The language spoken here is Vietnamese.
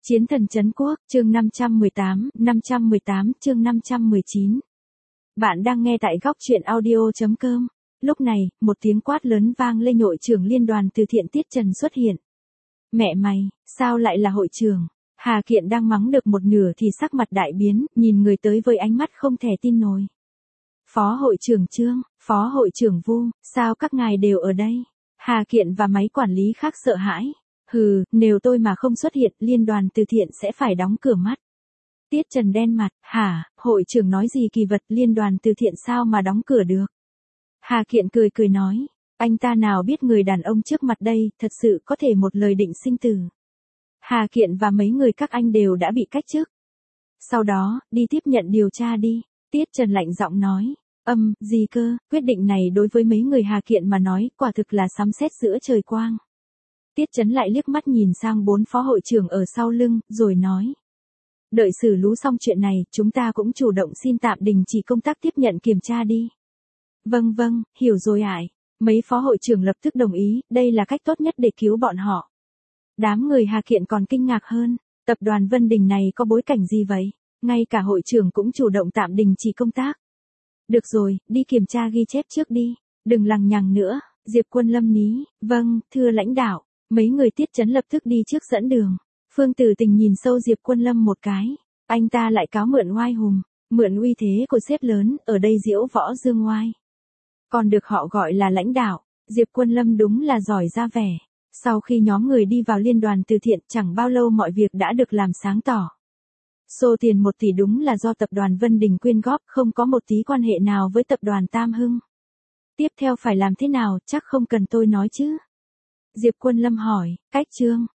Chiến thần trấn quốc, chương 518 chương 519. Bạn đang nghe tại góc truyện audio.com. Lúc này, một tiếng quát lớn vang lên, hội trưởng liên đoàn từ thiện Tiết Trần xuất hiện. Mẹ mày, sao lại là hội trưởng? Hà Kiện đang mắng được một nửa thì sắc mặt đại biến, nhìn người tới với ánh mắt không thể tin nổi. Phó hội trưởng Trương, phó hội trưởng Vu, sao các ngài đều ở đây? Hà Kiện và mấy quản lý khác sợ hãi. Hừ, nếu tôi mà không xuất hiện, liên đoàn từ thiện sẽ phải đóng cửa mắt. Tiết Trần đen mặt, hả, hội trưởng nói gì kỳ vật, liên đoàn từ thiện sao mà đóng cửa được? Hà Kiện cười cười nói, anh ta nào biết người đàn ông trước mặt đây, thật sự có thể một lời định sinh tử. Hà Kiện và mấy người các anh đều đã bị cách chức. Sau đó, đi tiếp nhận điều tra đi. Tiết Trần lạnh giọng nói, gì cơ, quyết định này đối với mấy người Hà Kiện mà nói, quả thực là sấm sét giữa trời quang. Tiết Trấn lại liếc mắt nhìn sang 4 phó hội trưởng ở sau lưng, rồi nói. Đợi xử lý xong chuyện này, chúng ta cũng chủ động xin tạm đình chỉ công tác tiếp nhận kiểm tra đi. Vâng, hiểu rồi ải. Mấy phó hội trưởng lập tức đồng ý, đây là cách tốt nhất để cứu bọn họ. Đám người Hà Kiện còn kinh ngạc hơn, tập đoàn Vân Đình này có bối cảnh gì vậy? Ngay cả hội trưởng cũng chủ động tạm đình chỉ công tác. Được rồi, đi kiểm tra ghi chép trước đi, đừng lằng nhằng nữa. Diệp Quân Lâm ní, vâng, thưa lãnh đạo. Mấy người Tiết Trấn lập tức đi trước dẫn đường. Phương Tử Tình nhìn sâu Diệp Quân Lâm một cái. Anh ta lại cáo mượn oai hùng, mượn uy thế của sếp lớn, ở đây diễu võ dương oai. Còn được họ gọi là lãnh đạo, Diệp Quân Lâm đúng là giỏi ra vẻ. Sau khi nhóm người đi vào liên đoàn từ thiện, chẳng bao lâu mọi việc đã được làm sáng tỏ. Số tiền 1 tỷ đúng là do tập đoàn Vân Đình quyên góp, không có một tí quan hệ nào với tập đoàn Tam Hưng. Tiếp theo phải làm thế nào, chắc không cần tôi nói chứ? Diệp Quân Lâm hỏi, cách Trương,